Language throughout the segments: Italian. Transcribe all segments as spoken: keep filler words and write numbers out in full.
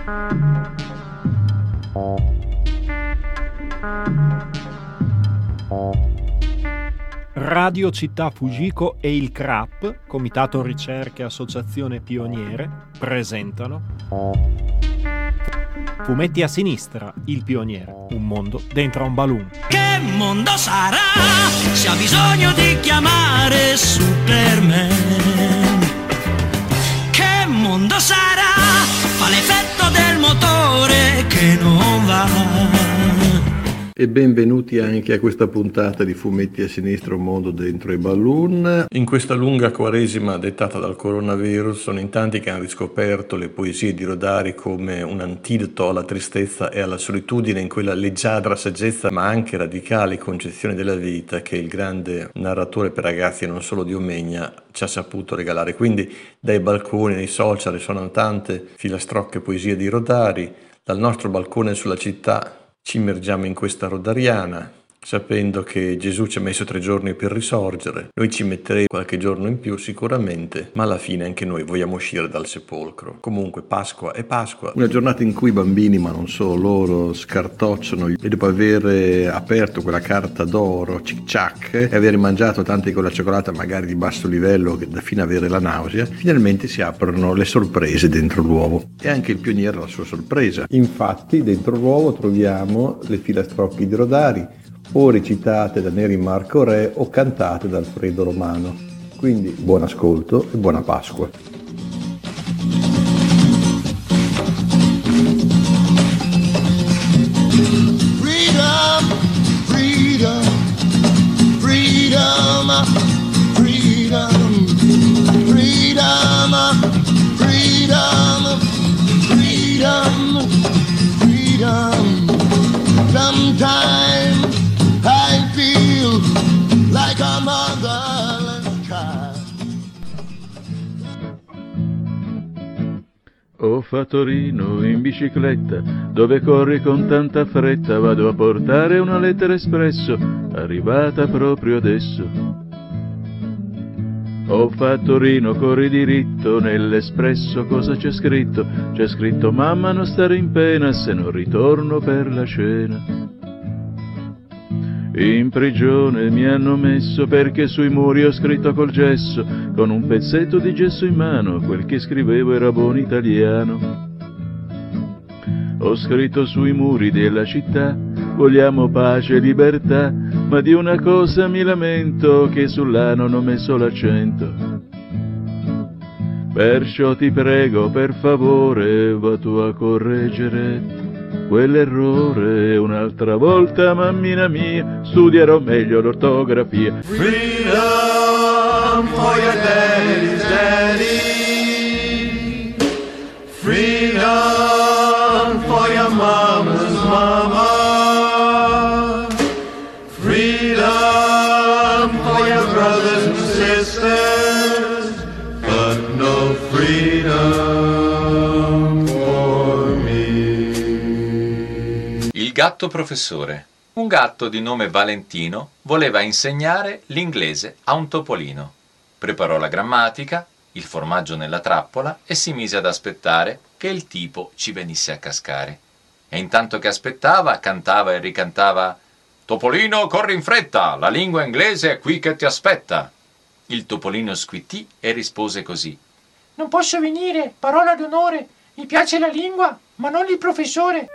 Radio Città Fujiko e il C R A P, Comitato Ricerche Associazione Pioniere, presentano Fumetti a sinistra, il pioniere, un mondo dentro a un balloon. Che mondo sarà se ha bisogno di chiamare Superman? Che mondo sarà? Fa l'effetto del motore che non va. E benvenuti anche a questa puntata di Fumetti a sinistra, un mondo dentro i balloon. In questa lunga quaresima dettata dal coronavirus sono in tanti che hanno riscoperto le poesie di Rodari come un antidoto alla tristezza e alla solitudine, in quella leggiadra saggezza ma anche radicale concezione della vita che il grande narratore per ragazzi e non solo di Omegna ci ha saputo regalare. Quindi dai balconi, nei social risuonano tante filastrocche poesie di Rodari. Dal nostro balcone sulla città ci immergiamo in questa rodariana, sapendo che Gesù ci ha messo tre giorni per risorgere. Noi ci metteremo qualche giorno in più sicuramente, ma alla fine anche noi vogliamo uscire dal sepolcro. Comunque Pasqua è Pasqua. Una giornata in cui i bambini, ma non solo loro, scartocciano e dopo aver aperto quella carta d'oro, cic-ciac, e aver mangiato tanti con la cioccolata magari di basso livello da fino a avere la nausea, finalmente si aprono le sorprese dentro l'uovo. E anche il pioniere ha la sua sorpresa. Infatti dentro l'uovo troviamo le filastrocche di Rodari, o recitate da Neri Marco Re o cantate da Alfredo Romano. Quindi buon ascolto e buona Pasqua. Freedom, freedom, freedom, freedom, freedom, freedom, freedom, freedom. Sometimes I feel like a motherless child. Oh Fattorino in bicicletta, dove corri con tanta fretta? Vado a portare una lettera espresso, arrivata proprio adesso. Oh Fattorino, corri diritto, nell'espresso cosa c'è scritto? C'è scritto: mamma, non stare in pena se non ritorno per la cena. In prigione mi hanno messo perché sui muri ho scritto col gesso, con un pezzetto di gesso in mano, quel che scrivevo era buon italiano. Ho scritto sui muri della città: vogliamo pace e libertà, ma di una cosa mi lamento, che sull'A non ho messo l'accento. Perciò ti prego, per favore, va tu a correggere quell'errore. Un'altra volta, mammina mia, studierò meglio l'ortografia. Freedom for your daddy's daddy. Freedom for your mama's mama. Freedom for your brothers and sisters, but no freedom for me. Il gatto professore. Un gatto di nome Valentino voleva insegnare l'inglese a un topolino. Preparò la grammatica, il formaggio nella trappola e si mise ad aspettare che il tipo ci venisse a cascare. E intanto che aspettava, cantava e ricantava: «Topolino, corri in fretta, la lingua inglese è qui che ti aspetta». Il topolino squittì e rispose così: «Non posso venire, parola d'onore, mi piace la lingua, ma non il professore».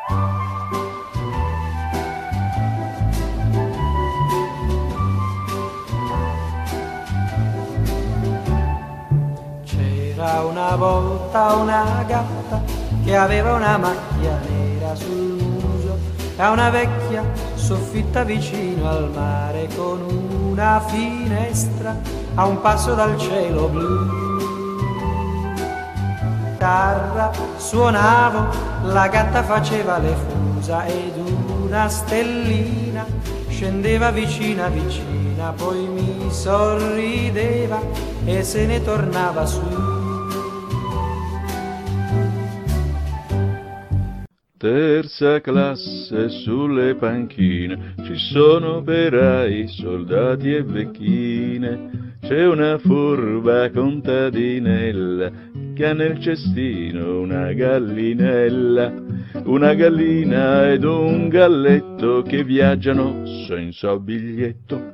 C'era una volta una gatta che aveva una macchia nera sul muso e una vecchia soffitta vicino al mare con una finestra a un passo dal cielo blu. Chitarra suonavo, la gatta faceva le fusa ed una stellina scendeva vicina vicina, poi mi sorrideva e se ne tornava su. Terza classe sulle panchine, ci sono operai, soldati e vecchine c'è una furba contadinella che ha nel cestino una gallinella, una gallina ed un galletto che viaggiano senza biglietto.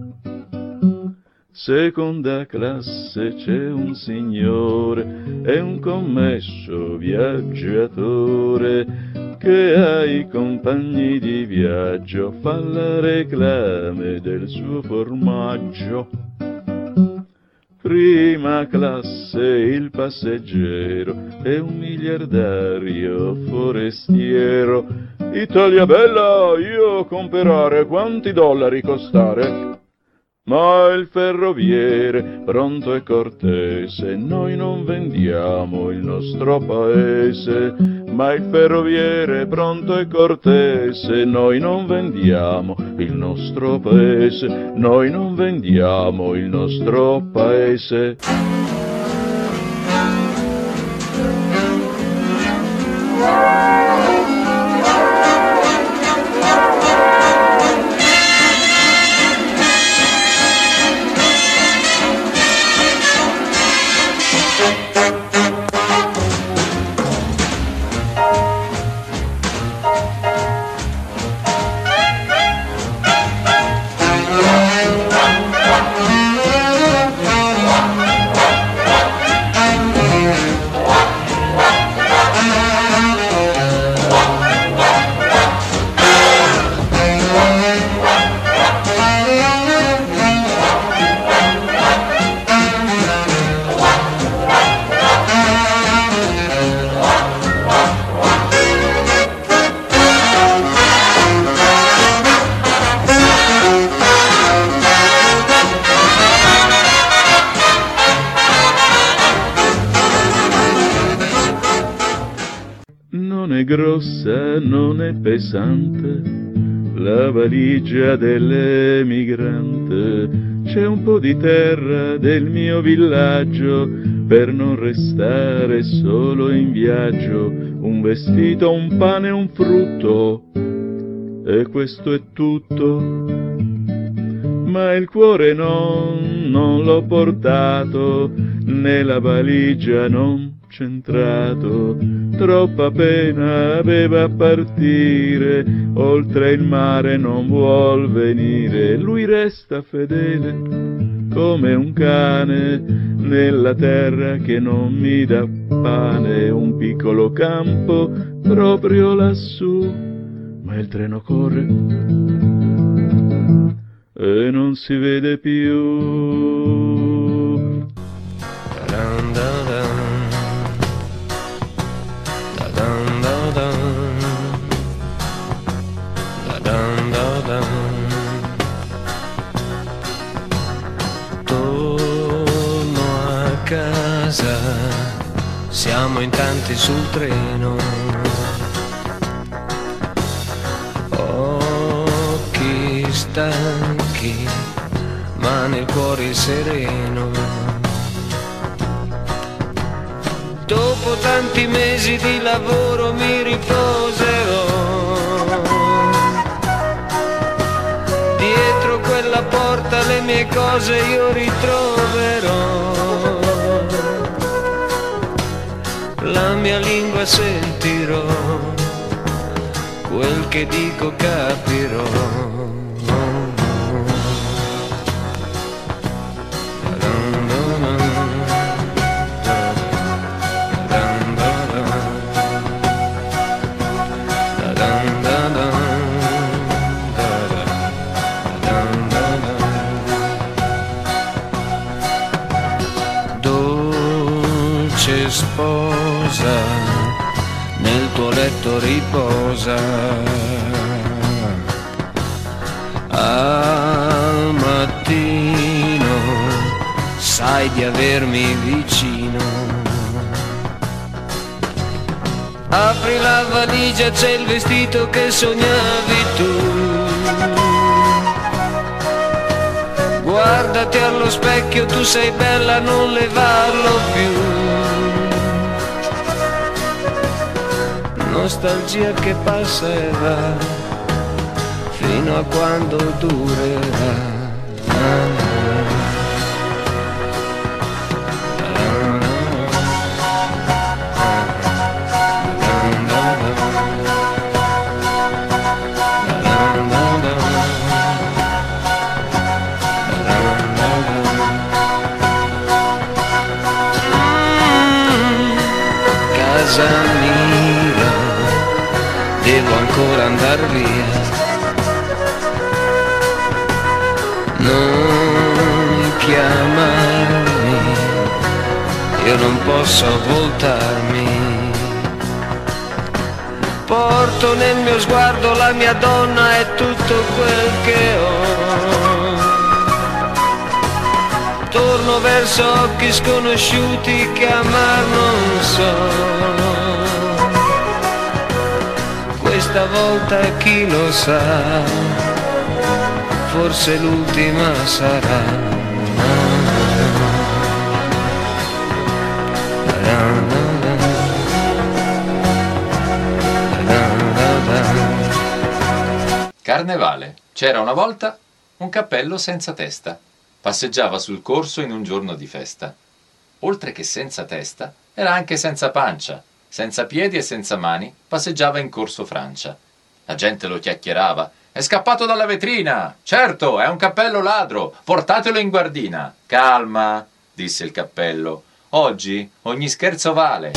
Seconda classe c'è un signore e un commesso viaggiatore che ai compagni di viaggio fa la reclame del suo formaggio. Prima classe il passeggero è un miliardario forestiero. Italia bella, io comperare, quanti dollari costare? Ma il ferroviere pronto e cortese, noi non vendiamo il nostro paese. Ma il ferroviere pronto e cortese, noi non vendiamo il nostro paese, noi non vendiamo il nostro paese. Grossa, non è pesante la valigia dell'emigrante. C'è un po' di terra del mio villaggio per non restare solo in viaggio, un vestito, un pane, un frutto, e questo è tutto. Ma il cuore non, non l'ho portato, né la valigia non centrato. Troppa pena aveva a partire, oltre il mare non vuol venire. Lui resta fedele come un cane nella terra che non mi dà pane. Un piccolo campo proprio lassù, ma il treno corre e non si vede più. Torno a casa, siamo in tanti sul treno, occhi stanchi ma nel cuore sereno. Dopo tanti mesi di lavoro mi riposerò dietro quella porta, le mie cose io ritroverò. La mia lingua sentirò, quel che dico capirò. Sposa, nel tuo letto riposa, al mattino sai di avermi vicino. Apri la valigia, c'è il vestito che sognavi tu. Guardati allo specchio, tu sei bella, non levarlo più. Nostalgia che passa e va, fino a quando durerà. casa mia, devo ancora andar via. Non chiamarmi, io non posso voltarmi. Porto nel mio sguardo la mia donna e tutto quel che ho. Torno verso occhi sconosciuti che amar non so. Questa volta chi lo sa, forse l'ultima sarà. Carnevale. C'era una volta un cappello senza testa. Passeggiava sul corso in un giorno di festa. Oltre che senza testa, era anche senza pancia, senza piedi e senza mani, passeggiava in corso Francia. La gente lo chiacchierava. È scappato dalla vetrina! Certo, è un cappello ladro! Portatelo in guardina! Calma, disse il cappello. Oggi ogni scherzo vale.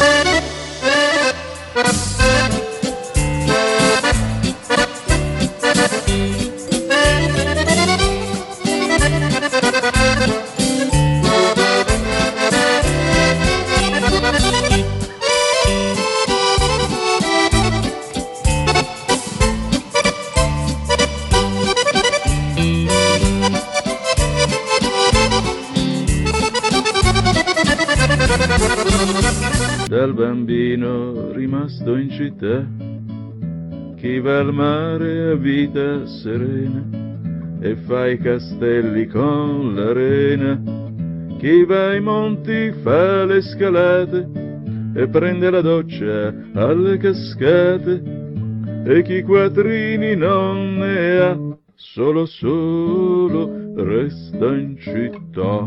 Dal bambino rimasto in città, chi va al mare a vita serena e fa i castelli con l'arena, chi va ai monti fa le scalate e prende la doccia alle cascate, e chi quattrini non ne ha, solo solo resta in città.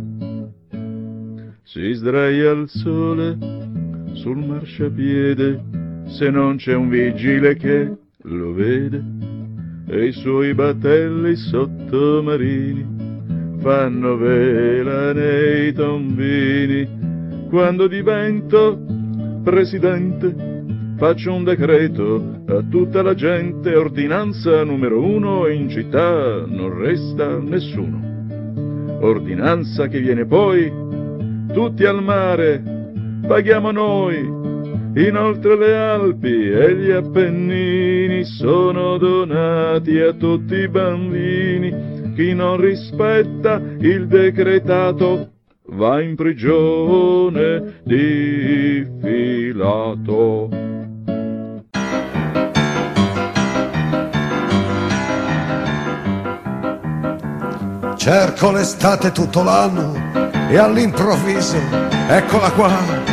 Si sdraia al sole sul marciapiede, se non c'è un vigile che lo vede, e i suoi battelli sottomarini fanno vela nei tombini. Quando divento presidente faccio un decreto a tutta la gente, ordinanza numero uno: in città non resta nessuno. Ordinanza che viene poi: tutti al mare, paghiamo noi. Inoltre le Alpi e gli Appennini sono donati a tutti i bambini. Chi non rispetta il decretato va in prigione di filato. Cerco l'estate tutto l'anno e all'improvviso eccola qua.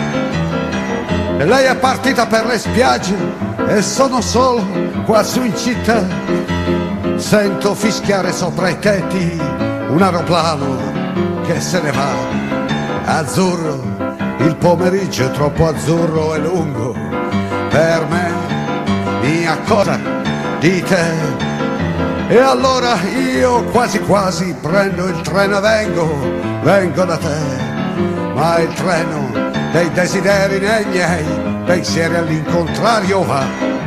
E lei è partita per le spiagge e sono solo qua su in città. Sento fischiare sopra i tetti un aeroplano che se ne va. Azzurro, il pomeriggio è troppo azzurro e lungo per me. Mia cosa di te. E allora io quasi quasi prendo il treno e vengo, vengo da te. Ma il treno dei desideri nei miei pensieri all'incontrario va.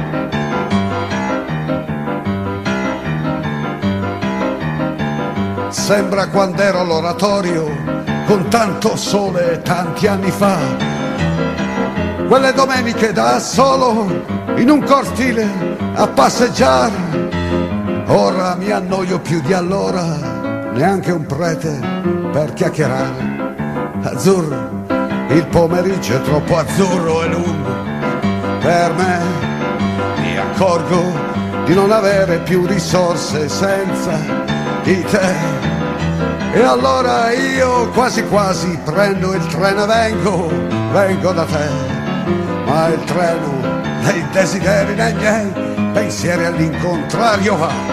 Sembra quando ero all'oratorio con tanto sole tanti anni fa. Quelle domeniche da solo in un cortile a passeggiare. Ora mi annoio più di allora, neanche un prete per chiacchierare. Azzurro, il pomeriggio è troppo azzurro e lungo per me. Mi accorgo di non avere più risorse senza di te. E allora io quasi quasi prendo il treno e vengo, vengo da te. Ma il treno dei desideri nei miei pensieri all'incontrario va.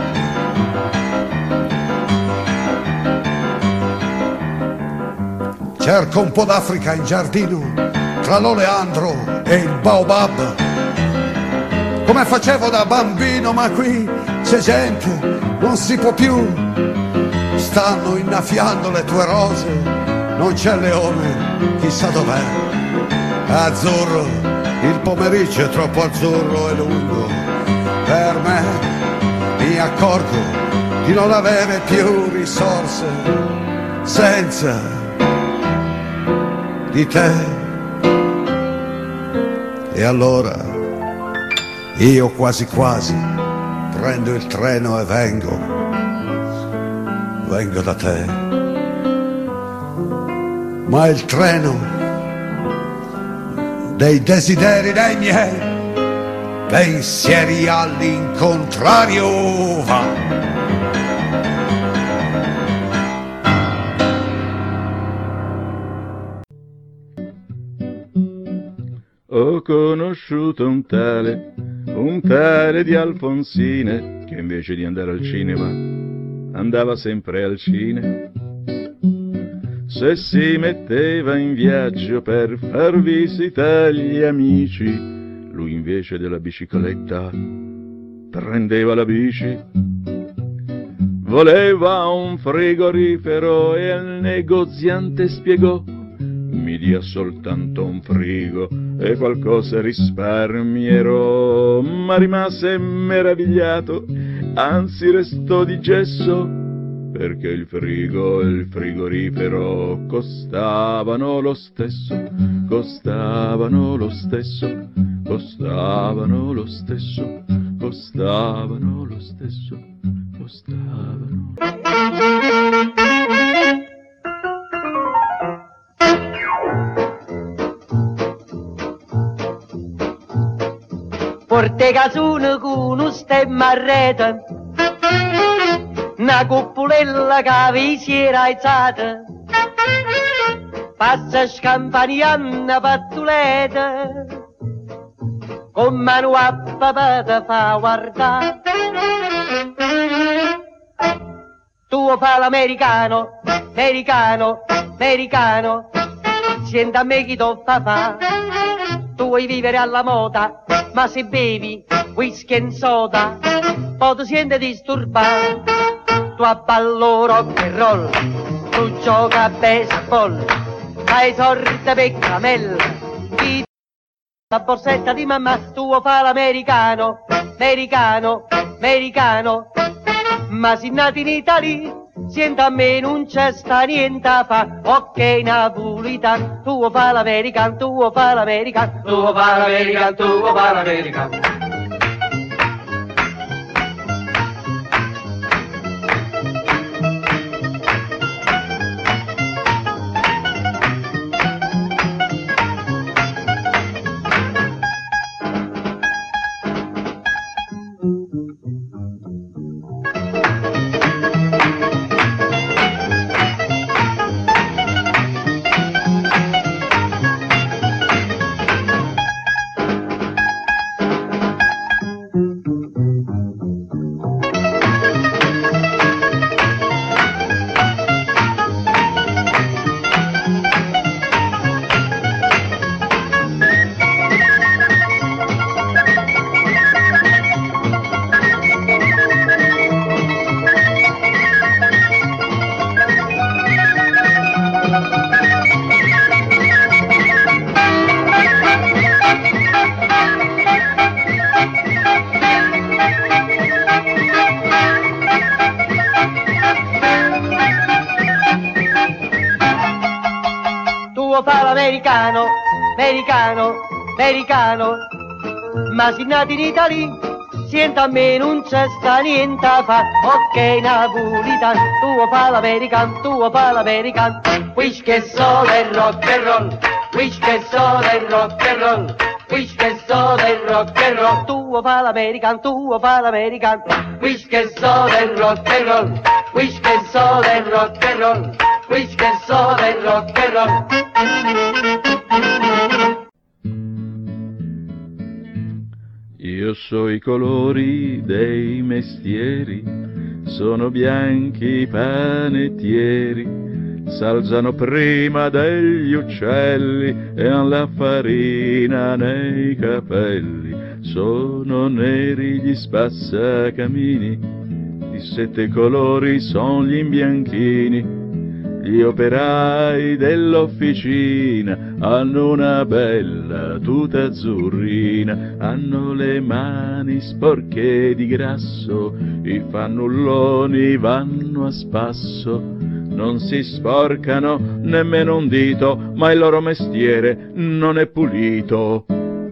Cerco un po' d'Africa in giardino, tra l'oleandro e il baobab, come facevo da bambino, ma qui c'è gente, non si può più. Stanno innaffiando le tue rose, non c'è il leone, chissà dov'è. azzurro, il pomeriggio è troppo azzurro e lungo per me, mi accorgo di non avere più risorse senza di te. E allora io quasi quasi prendo il treno e vengo, vengo da te. Ma il treno dei desideri dei miei pensieri all'incontrario va. Ho conosciuto un tale, un tale di Alfonsine, che invece di andare al cinema andava sempre al cine. Se si metteva in viaggio per far visita agli amici, lui invece della bicicletta prendeva la bici. Voleva un frigorifero e al negoziante spiegò: mi dia soltanto un frigo e qualcosa risparmierò. Ma rimase meravigliato, anzi restò di gesso, perché il frigo e il frigorifero costavano lo stesso, costavano lo stesso, costavano lo stesso, costavano lo stesso, costavano. Porte casune con un stemma a rete, una cuppolella che vi si era alzata, passa scampanianna pattuleta, con mano a papà te fa guardare. Tu fa l'americano, americano, americano, senta a me chi tu fa fa. Tu vuoi vivere alla moda, ma se bevi whisky e soda, poi ti senti disturbato. Tu abballo rock and roll, tu gioca a baseball, hai sorte per camella, chi la borsetta di mamma, tu fa l'americano, americano, americano, ma si nati in Italia, senta a me non c'è sta niente a fa, ok napolitan, tu fa l'americano, tu fa l'americano, tu fa l'americano, tu fa l'americano. Americano, americano, americano, ma si nati in Italia, senta a me non c'è sta niente a fa, ok napolitan, tu fa l'americano, tu fa l'americano, whisky e soda e rock and roll, whisky e soda e rock and roll, whisky e soda e rock and roll, tu fa l'americano, tu fa l'americano, whisky e soda e rock and roll, whisky e soda e rock and roll, whisky e soda e rock and roll. Io so i colori dei mestieri, sono bianchi i panettieri, s'alzano prima degli uccelli e han la farina nei capelli, sono neri gli spassacamini, di sette colori son gli imbianchini, Gli operai dell'officina hanno una bella tuta azzurrina, hanno le mani sporche di grasso, i fannulloni vanno a spasso, non si sporcano nemmeno un dito, ma il loro mestiere non è pulito.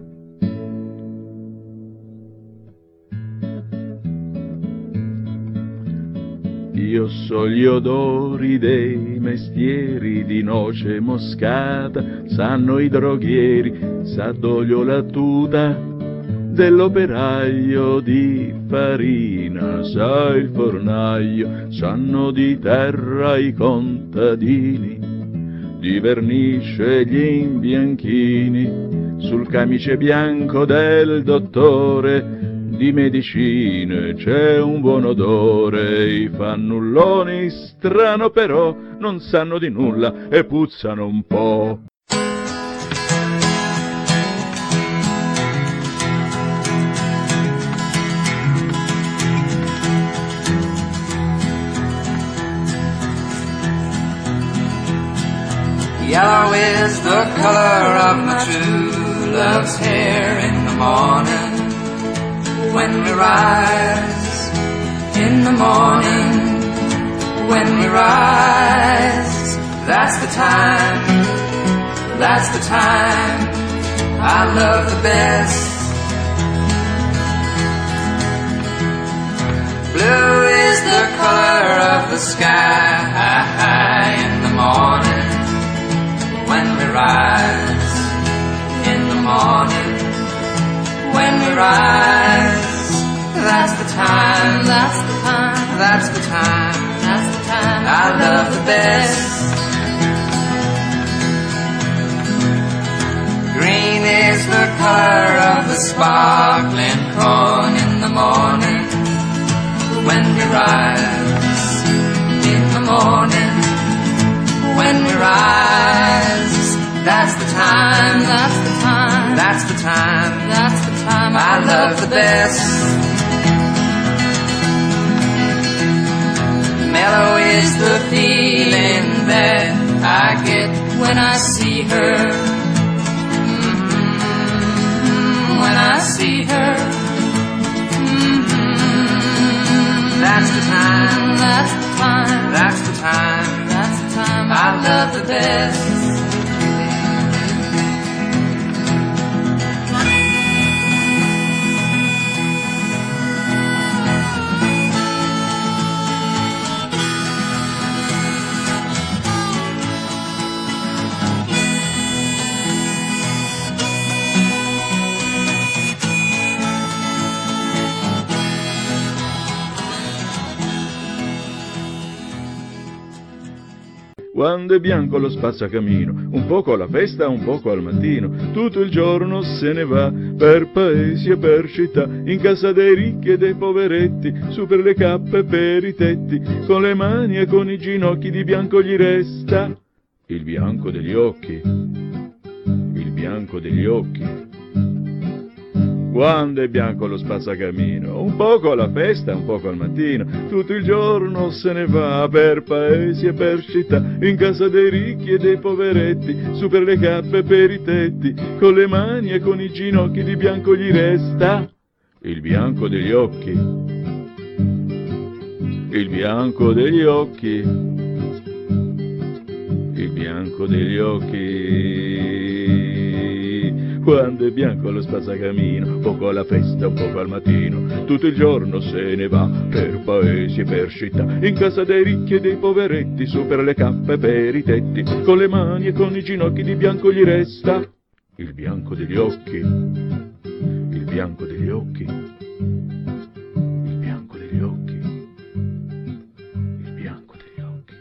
Io so gli odori dei mestieri, di noce moscata sanno i droghieri, sa d'olio la tuta dell'operaio di farina, sa il fornaio, sanno di terra i contadini, di vernice gli imbianchini, sul camice bianco del dottore di medicine c'è un buon odore, i fannulloni strano però non sanno di nulla e puzzano un po'. Yellow is the color of my true love's hair in the morning. When we rise, in the morning, when we rise, that's the time, that's the time I love the best. Blue is the color of the sky in the morning, when we rise, in the morning, when we rise, that's the time, that's the time, that's the time, that's the time I love the best. Green is the color of the sparkling corn in the morning, when we rise, in the morning, when we rise, that's the time, that's the time, that's the time, that's the time I love the best. Mellow is the feeling that I get when I see her, mm-hmm, when I see her, mm-hmm. That's the time, that's the time, that's the time, that's the time I love the best. Quando è bianco lo spazzacamino, un poco alla festa, un poco al mattino, tutto il giorno se ne va, per paesi e per città, in casa dei ricchi e dei poveretti, su per le cappe e per i tetti, con le mani e con i ginocchi di bianco gli resta il bianco degli occhi, il bianco degli occhi. Quando è bianco lo spazzacamino, un poco alla festa, un poco al mattino, tutto il giorno se ne va per paesi e per città, in casa dei ricchi e dei poveretti, su per le cappe e per i tetti, con le mani e con i ginocchi di bianco gli resta il bianco degli occhi, il bianco degli occhi, il bianco degli occhi. Quando è bianco lo spazzacamino, poco alla festa, un poco al mattino, tutto il giorno se ne va per paesi e per città, in casa dei ricchi e dei poveretti, su per le cappe e per i tetti, con le mani e con i ginocchi di bianco gli resta il bianco degli occhi, il bianco degli occhi, il bianco degli occhi, il bianco degli occhi.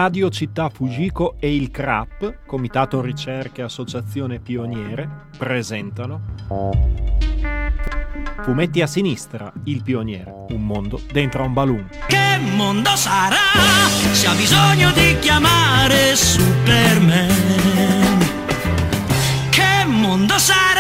Radio Città Fujiko e il C R A P, Comitato Ricerche Associazione Pioniere, presentano Fumetti a sinistra, il pioniere, un mondo dentro a un balloon. Che mondo sarà se ha bisogno di chiamare Superman? Che mondo sarà